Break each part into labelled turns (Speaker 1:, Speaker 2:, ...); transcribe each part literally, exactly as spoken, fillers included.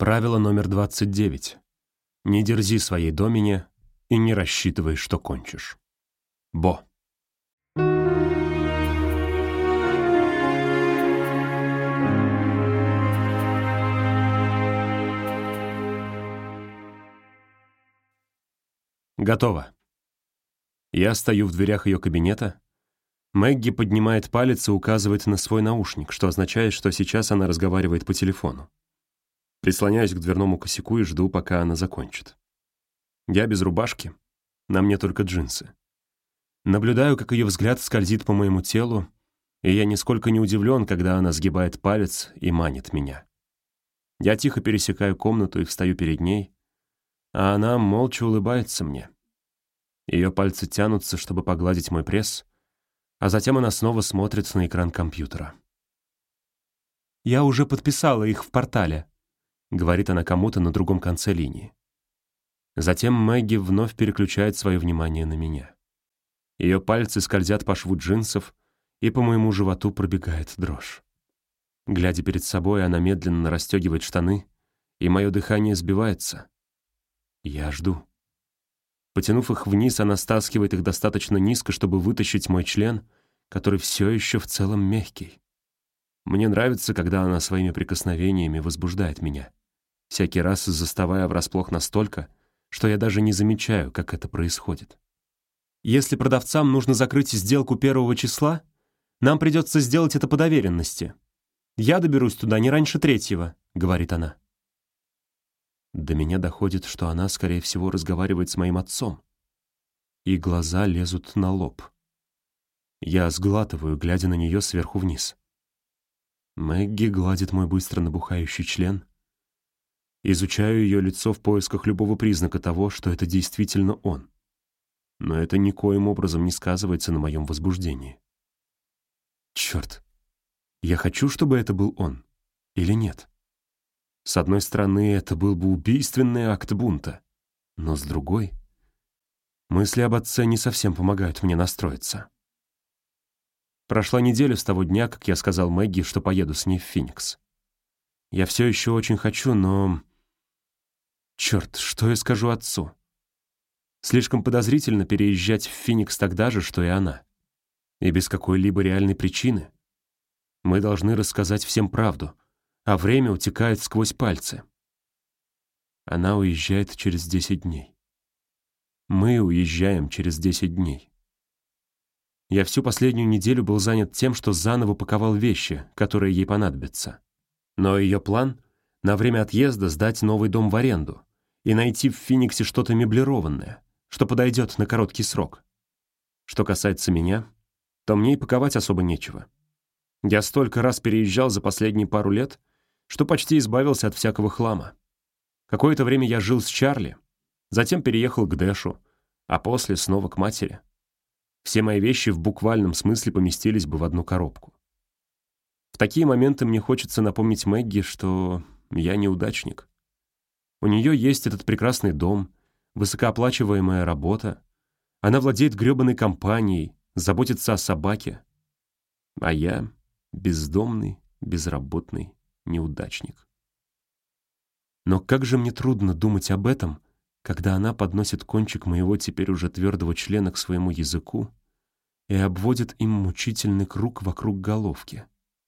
Speaker 1: Правило номер двадцать девять. Не дерзи своей домине и не рассчитывай, что кончишь. Бо. Готово. Я стою в дверях ее кабинета. Мэгги поднимает палец и указывает на свой наушник, что означает, что сейчас она разговаривает по телефону. Прислоняюсь к дверному косяку и жду, пока она закончит. Я без рубашки, на мне только джинсы. Наблюдаю, как ее взгляд скользит по моему телу, и я нисколько не удивлен, когда она сгибает палец и манит меня. Я тихо пересекаю комнату и встаю перед ней, а она молча улыбается мне. Ее пальцы тянутся, чтобы погладить мой пресс, а затем она снова смотрит на экран компьютера. «Я уже подписала их в портале», — говорит она кому-то на другом конце линии. Затем Мэгги вновь переключает свое внимание на меня. Ее пальцы скользят по шву джинсов, и по моему животу пробегает дрожь. Глядя перед собой, она медленно расстегивает штаны, и мое дыхание сбивается. Я жду. Потянув их вниз, она стаскивает их достаточно низко, чтобы вытащить мой член, который все еще в целом мягкий. Мне нравится, когда она своими прикосновениями возбуждает меня, всякий раз заставая врасплох настолько, что я даже не замечаю, как это происходит. «Если продавцам нужно закрыть сделку первого числа, нам придется сделать это по доверенности. Я доберусь туда не раньше третьего», — говорит она. До меня доходит, что она, скорее всего, разговаривает с моим отцом. И глаза лезут на лоб. Я сглатываю, глядя на нее сверху вниз. Мэгги гладит мой быстро набухающий член. Изучаю ее лицо в поисках любого признака того, что это действительно он. Но это никоим образом не сказывается на моем возбуждении. Черт, я хочу, чтобы это был он, или нет? С одной стороны, это был бы убийственный акт бунта, но с другой, мысли об отце не совсем помогают мне настроиться. Прошла неделя с того дня, как я сказал Мэгги, что поеду с ней в Феникс. Я все еще очень хочу, но... Черт, что я скажу отцу? Слишком подозрительно переезжать в Феникс тогда же, что и она. И без какой-либо реальной причины. Мы должны рассказать всем правду, а время утекает сквозь пальцы. Она уезжает через десять дней. Мы уезжаем через десять дней. Я всю последнюю неделю был занят тем, что заново паковал вещи, которые ей понадобятся. Но ее план — на время отъезда сдать новый дом в аренду и найти в Фениксе что-то меблированное, что подойдет на короткий срок. Что касается меня, то мне и паковать особо нечего. Я столько раз переезжал за последние пару лет, что почти избавился от всякого хлама. Какое-то время я жил с Чарли, затем переехал к Дэшу, а после снова к матери. Все мои вещи в буквальном смысле поместились бы в одну коробку. В такие моменты мне хочется напомнить Мэгги, что я неудачник. У нее есть этот прекрасный дом, высокооплачиваемая работа, она владеет гребаной компанией, заботится о собаке, а я бездомный, безработный неудачник. Но как же мне трудно думать об этом, когда она подносит кончик моего теперь уже твердого члена к своему языку и обводит им мучительный круг вокруг головки.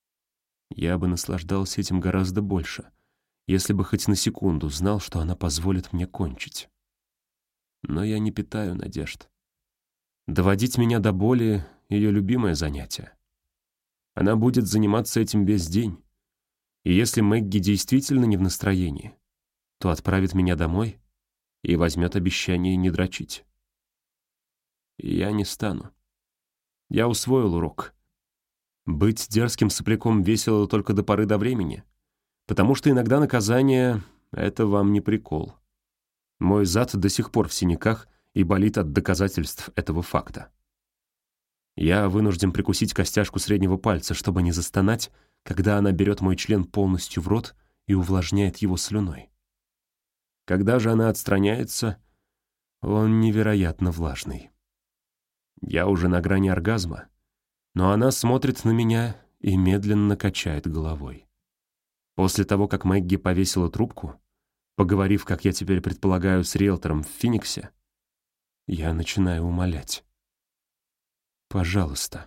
Speaker 1: Я бы наслаждался этим гораздо больше, если бы хоть на секунду знал, что она позволит мне кончить. Но я не питаю надежд. Доводить меня до боли — ее любимое занятие. Она будет заниматься этим весь день. И если Мэгги действительно не в настроении, то отправит меня домой и возьмет обещание не дрочить. И я не стану. Я усвоил урок. Быть дерзким сопляком весело только до поры до времени, потому что иногда наказание — это вам не прикол. Мой зад до сих пор в синяках и болит от доказательств этого факта. Я вынужден прикусить костяшку среднего пальца, чтобы не застонать, когда она берет мой член полностью в рот и увлажняет его слюной. Когда же она отстраняется, он невероятно влажный. Я уже на грани оргазма, но она смотрит на меня и медленно качает головой. После того, как Мэгги повесила трубку, Поговорив, как я теперь предполагаю, с риэлтором в Финиксе, я начинаю умолять. «Пожалуйста».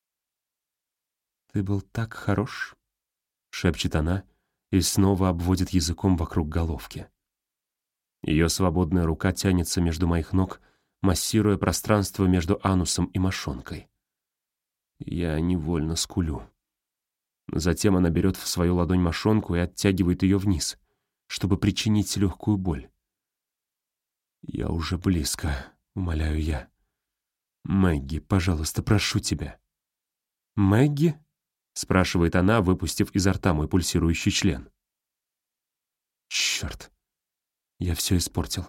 Speaker 1: «Ты был так хорош», — шепчет она и снова обводит языком вокруг головки. Ее свободная рука тянется между моих ног, массируя пространство между анусом и мошонкой. Я невольно скулю. Затем она берет в свою ладонь мошонку и оттягивает ее вниз, чтобы причинить легкую боль. «Я уже близко», — умоляю я. «Мэгги, пожалуйста, прошу тебя». «Мэгги?» — спрашивает она, выпустив изо рта мой пульсирующий член. Черт, я все испортил.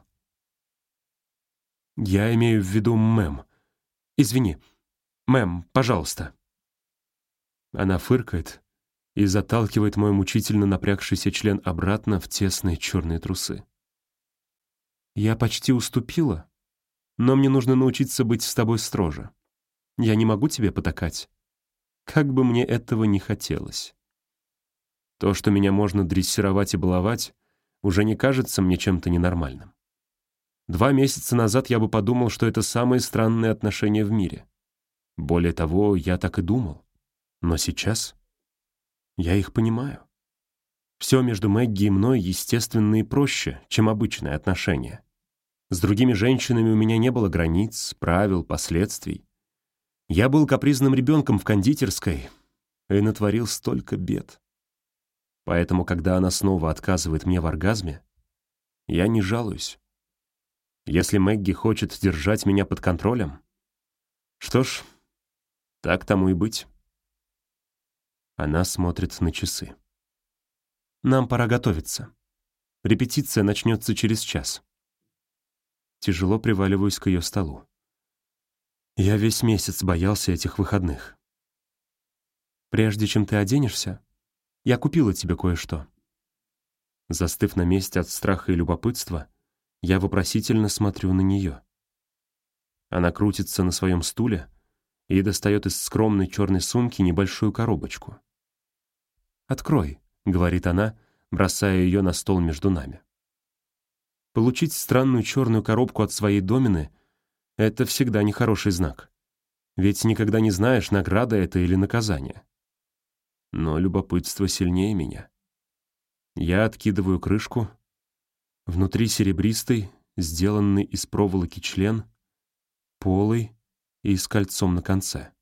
Speaker 1: Я имею в виду мэм. Извини, мэм, пожалуйста. Она фыркает и заталкивает мой мучительно напрягшийся член обратно в тесные черные трусы. Я почти уступила, но мне нужно научиться быть с тобой строже. Я не могу тебе потакать. Как бы мне этого не хотелось. То, что меня можно дрессировать и баловать, уже не кажется мне чем-то ненормальным. Два месяца назад я бы подумал, что это самые странные отношения в мире. Более того, я так и думал. Но сейчас я их понимаю. Все между Мэгги и мной естественно и проще, чем обычные отношения. С другими женщинами у меня не было границ, правил, последствий. Я был капризным ребенком в кондитерской и натворил столько бед. Поэтому, когда она снова отказывает мне в оргазме, я не жалуюсь. Если Мэгги хочет держать меня под контролем, что ж, так тому и быть. Она смотрит на часы. Нам пора готовиться. Репетиция начнется через час. Тяжело приваливаюсь к ее столу. Я весь месяц боялся этих выходных. Прежде чем ты оденешься, я купила тебе кое-что. Застыв на месте от страха и любопытства, я вопросительно смотрю на нее. Она крутится на своем стуле и достает из скромной черной сумки небольшую коробочку. «Открой», — говорит она, бросая ее на стол между нами. Получить странную черную коробку от своей домины — это всегда нехороший знак. Ведь никогда не знаешь, награда это или наказание. Но любопытство сильнее меня. Я откидываю крышку. Внутри серебристый, сделанный из проволоки член, полый и с кольцом на конце.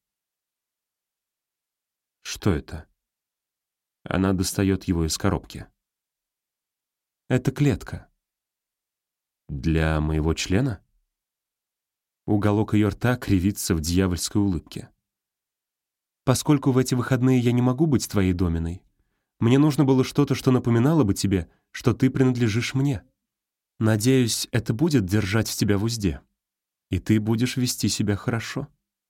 Speaker 1: Что это? Она достает его из коробки. Это клетка. Для моего члена? Уголок ее рта кривится в дьявольской улыбке. Поскольку в эти выходные я не могу быть твоей доминой, мне нужно было что-то, что напоминало бы тебе, что ты принадлежишь мне. Надеюсь, это будет держать тебя в узде, и ты будешь вести себя хорошо.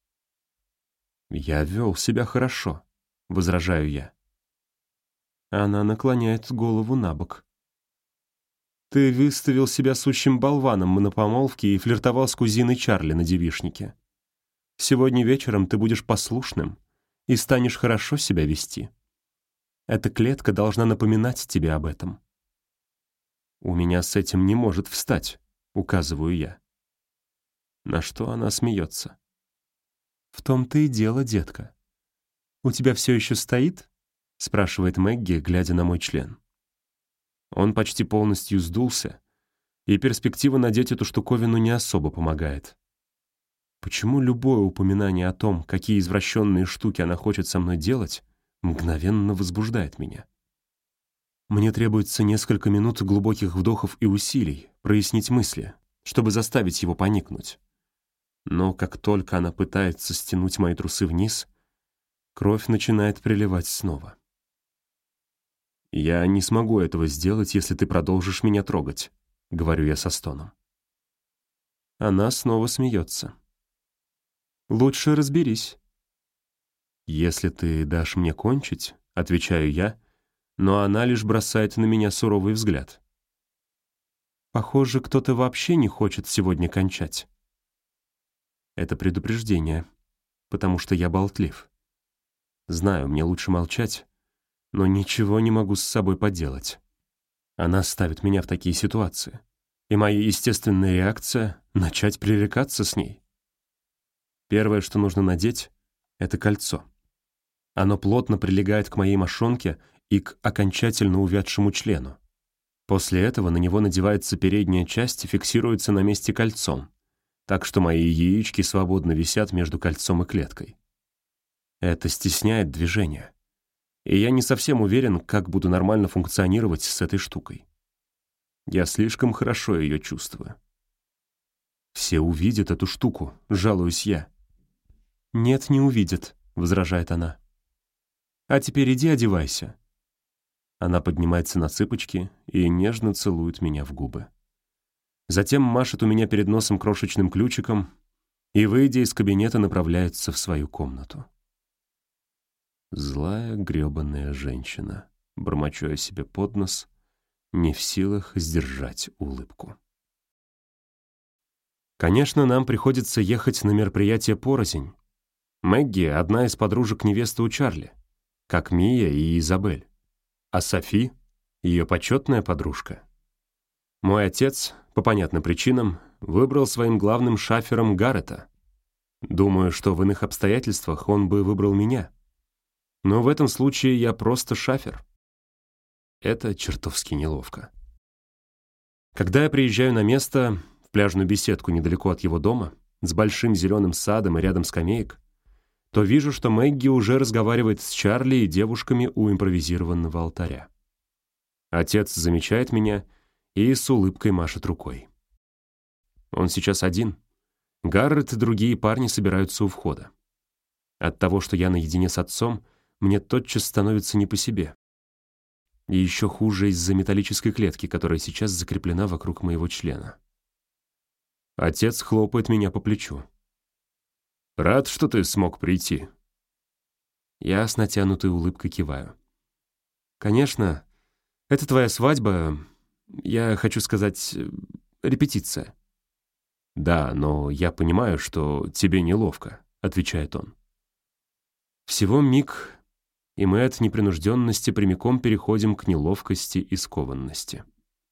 Speaker 1: Я вел себя хорошо, возражаю я. Она наклоняет голову на бок. Ты выставил себя сущим болваном на помолвке и флиртовал с кузиной Чарли на девичнике. Сегодня вечером ты будешь послушным и станешь хорошо себя вести. Эта клетка должна напоминать тебе об этом. У меня с этим не может встать, указываю я. На что она смеется. В том-то и дело, детка. У тебя все еще стоит? Спрашивает Мэгги, глядя на мой член. Он почти полностью сдулся, и перспектива надеть эту штуковину не особо помогает. Почему любое упоминание о том, какие извращенные штуки она хочет со мной делать, мгновенно возбуждает меня? Мне требуется несколько минут глубоких вдохов и усилий, прояснить мысли, чтобы заставить его поникнуть. Но как только она пытается стянуть мои трусы вниз, кровь начинает приливать снова. «Я не смогу этого сделать, если ты продолжишь меня трогать», — говорю я со стоном. Она снова смеется. «Лучше разберись». «Если ты дашь мне кончить», — отвечаю я, но она лишь бросает на меня суровый взгляд. «Похоже, кто-то вообще не хочет сегодня кончать». Это предупреждение, потому что я болтлив. Знаю, мне лучше молчать, но ничего не могу с собой поделать. Она ставит меня в такие ситуации. И моя естественная реакция — начать пререкаться с ней. Первое, что нужно надеть, — это кольцо. Оно плотно прилегает к моей мошонке и к окончательно увядшему члену. После этого на него надевается передняя часть и фиксируется на месте кольцом, так что мои яички свободно висят между кольцом и клеткой. Это стесняет движение, и я не совсем уверен, как буду нормально функционировать с этой штукой. Я слишком хорошо ее чувствую. «Все увидят эту штуку», — жалуюсь я. «Нет, не увидят», — возражает она. «А теперь иди одевайся». Она поднимается на цыпочки и нежно целует меня в губы. Затем машет у меня перед носом крошечным ключиком и, выйдя из кабинета, направляется в свою комнату. Злая грёбаная женщина, бормочу я себе под нос, не в силах сдержать улыбку. Конечно, нам приходится ехать на мероприятие порознь. Мэгги — одна из подружек невесты у Чарли, как Мия и Изабель. А Софи — ее почетная подружка. Мой отец, по понятным причинам, выбрал своим главным шафером Гаррета. Думаю, что в иных обстоятельствах он бы выбрал меня. Но в этом случае я просто шафер. Это чертовски неловко. Когда я приезжаю на место, в пляжную беседку недалеко от его дома, с большим зеленым садом и рядом скамеек, то вижу, что Мэгги уже разговаривает с Чарли и девушками у импровизированного алтаря. Отец замечает меня и с улыбкой машет рукой. Он сейчас один. Гаррет и другие парни собираются у входа. От того, что я наедине с отцом, мне тотчас становится не по себе. И еще хуже из-за металлической клетки, которая сейчас закреплена вокруг моего члена. Отец хлопает меня по плечу. «Рад, что ты смог прийти». Я с натянутой улыбкой киваю. «Конечно, это твоя свадьба, я хочу сказать, репетиция». «Да, но я понимаю, что тебе неловко», — отвечает он. Всего миг, и мы от непринужденности прямиком переходим к неловкости и скованности.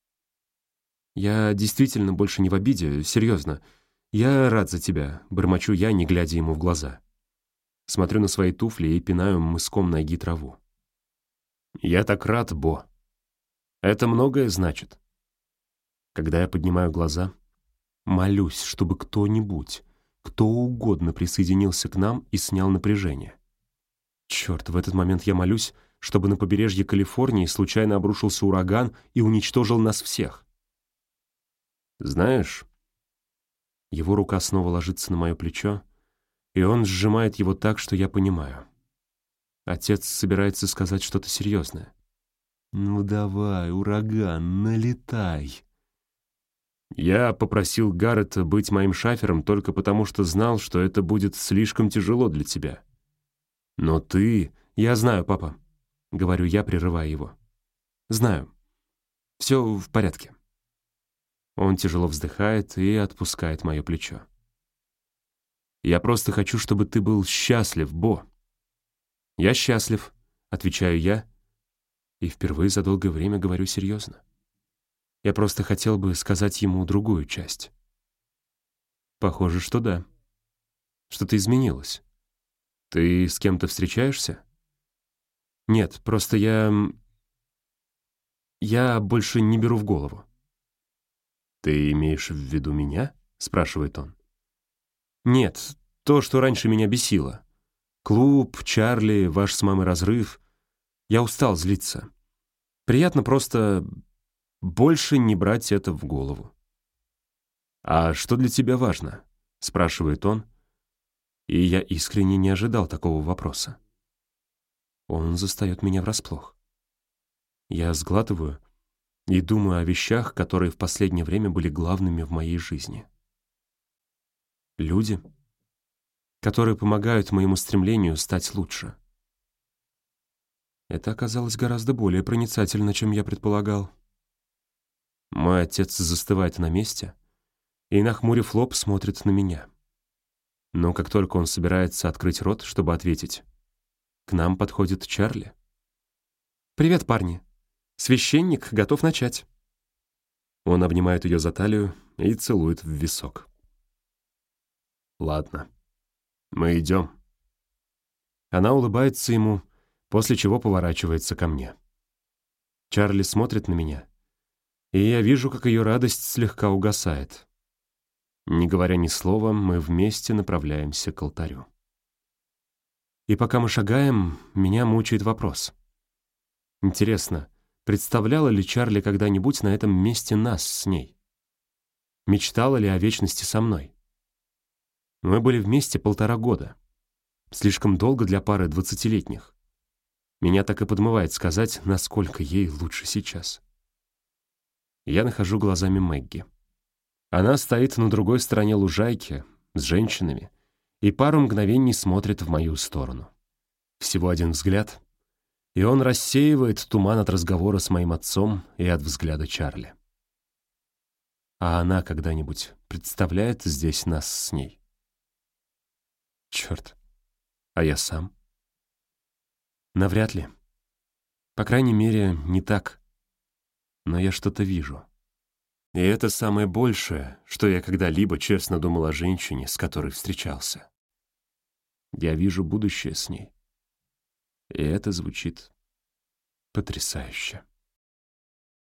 Speaker 1: «Я действительно больше не в обиде, серьезно. Я рад за тебя», — бормочу я, не глядя ему в глаза. Смотрю на свои туфли и пинаю мыском ноги траву. «Я так рад, Бо. Это многое значит». Когда я поднимаю глаза, молюсь, чтобы кто-нибудь, кто угодно присоединился к нам и снял напряжение. Черт, в этот момент я молюсь, чтобы на побережье Калифорнии случайно обрушился ураган и уничтожил нас всех. «Знаешь...» Его рука снова ложится на мое плечо, и он сжимает его так, что я понимаю. Отец собирается сказать что-то серьезное. «Ну давай, ураган, налетай!» Я попросил Гаррета быть моим шафером только потому, что знал, что это будет слишком тяжело для тебя. Но ты... Я знаю, папа, — говорю я, прерывая его. Знаю. Все в порядке. Он тяжело вздыхает и отпускает мое плечо. «Я просто хочу, чтобы ты был счастлив, Бо». «Я счастлив», — отвечаю я, и впервые за долгое время говорю серьезно. Я просто хотел бы сказать ему другую часть. Похоже, что да. Что-то изменилось. Ты с кем-то встречаешься? Нет, просто я... Я больше не беру в голову. «Ты имеешь в виду меня?» — спрашивает он. «Нет, то, что раньше меня бесило. Клуб, Чарли, ваш с мамой разрыв. Я устал злиться. Приятно просто больше не брать это в голову». «А что для тебя важно?» — спрашивает он, и я искренне не ожидал такого вопроса. Он застает меня врасплох. Я сглатываю и думаю о вещах, которые в последнее время были главными в моей жизни. Люди, которые помогают моему стремлению стать лучше. Это оказалось гораздо более проницательно, чем я предполагал. Мой отец застывает на месте и, нахмурив лоб, смотрит на меня. Но как только он собирается открыть рот, чтобы ответить, к нам подходит Чарли. «Привет, парни. Священник готов начать». Он обнимает ее за талию и целует в висок. «Ладно, мы идем». Она улыбается ему, после чего поворачивается ко мне. Чарли смотрит на меня, и я вижу, как ее радость слегка угасает. Не говоря ни слова, мы вместе направляемся к алтарю. И пока мы шагаем, меня мучает вопрос. Интересно, представляла ли Чарли когда-нибудь на этом месте нас с ней? Мечтала ли о вечности со мной? Мы были вместе полтора года. Слишком долго для пары двадцатилетних. Меня так и подмывает сказать, насколько ей лучше сейчас. Я нахожу глазами Мэгги. Она стоит на другой стороне лужайки, с женщинами, и пару мгновений смотрит в мою сторону. Всего один взгляд, и он рассеивает туман от разговора с моим отцом и от взгляда Чарли. А она когда-нибудь представляет здесь нас с ней? Черт, а я сам? Навряд ли. По крайней мере, не так. Но я что-то вижу. И это самое большее, что я когда-либо честно думал о женщине, с которой встречался. Я вижу будущее с ней. И это звучит потрясающе.